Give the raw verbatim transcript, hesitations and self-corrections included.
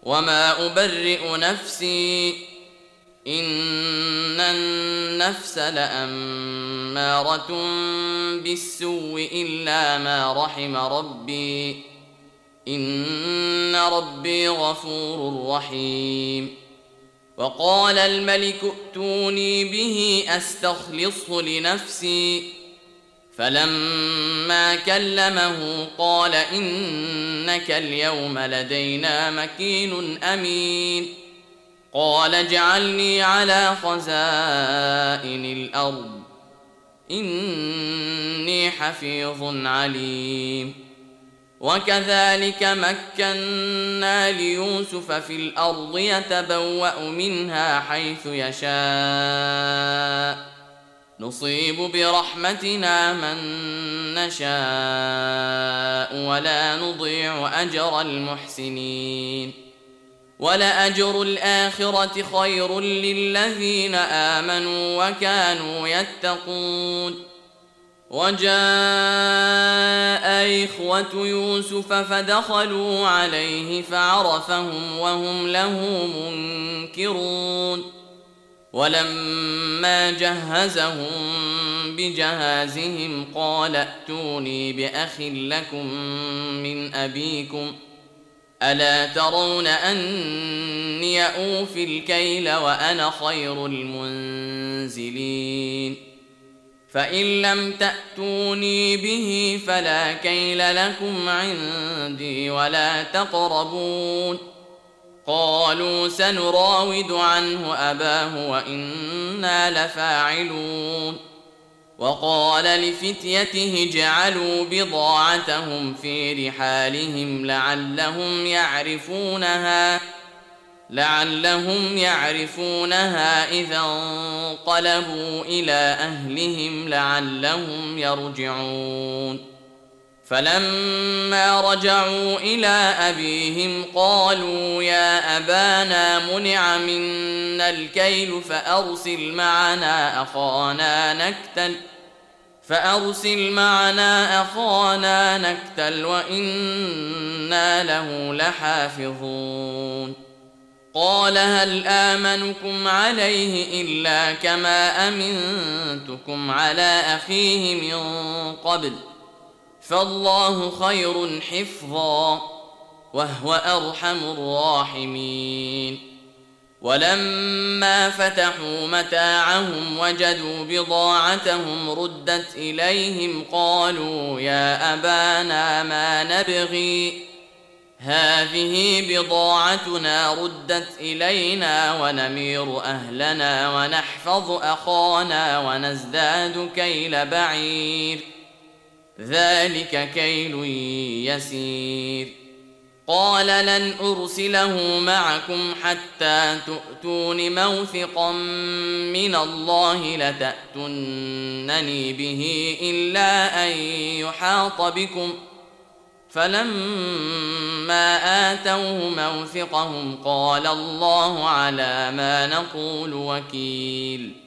وما أبرئ نفسي إن النفس لأمارة بالسوء إلا ما رحم ربي إن ربي غفور رحيم. وقال الملك ائتوني به أستخلصه لنفسي فلما كلمه قال إنك اليوم لدينا مكين أمين. قال اجعلني على خزائن الأرض إني حفيظ عليم. وكذلك مكنا ليوسف في الأرض يتبوأ منها حيث يشاء نصيب برحمتنا من نشاء ولا نضيع أجر المحسنين. ولأجر الآخرة خير للذين آمنوا وكانوا يتقون. وجاء إخوة يوسف فدخلوا عليه فعرفهم وهم له منكرون. ولما جهزهم بجهازهم قال ائتوني بأخ لكم من أبيكم ألا ترون أني أوفي الكيل وأنا خير المنزلين. فإن لم تأتوني به فلا كيل لكم عندي ولا تقربون. قالوا سنراود عنه أباه وإنا لفاعلون. وقال لفتيته اجعلوا بضاعتهم في رحالهم لعلهم يعرفونها لعلهم يعرفونها إذا انقلبوا إلى أهلهم لعلهم يرجعون. فلما رجعوا إلى أبيهم قالوا يا أبانا منع منا الكيل فأرسل معنا أخانا نكتل فأرسل معنا أخانا نكتل وإنا له لحافظون. قال هل آمنكم عليه إلا كما أمنتكم على أخيه من قبل فالله خير حفظا وهو أرحم الراحمين. ولما فتحوا متاعهم وجدوا بضاعتهم ردت إليهم قالوا يا أبانا ما نبغي هذه بضاعتنا ردت إلينا ونمير أهلنا ونحفظ أخانا ونزداد كيل بعير ذلك كيل يسير. قال لن أرسله معكم حتى تؤتون موثقا من الله لتأتونني به إلا أن يحاط بكم فلما آتوه موثقهم قال الله على ما نقول وكيل.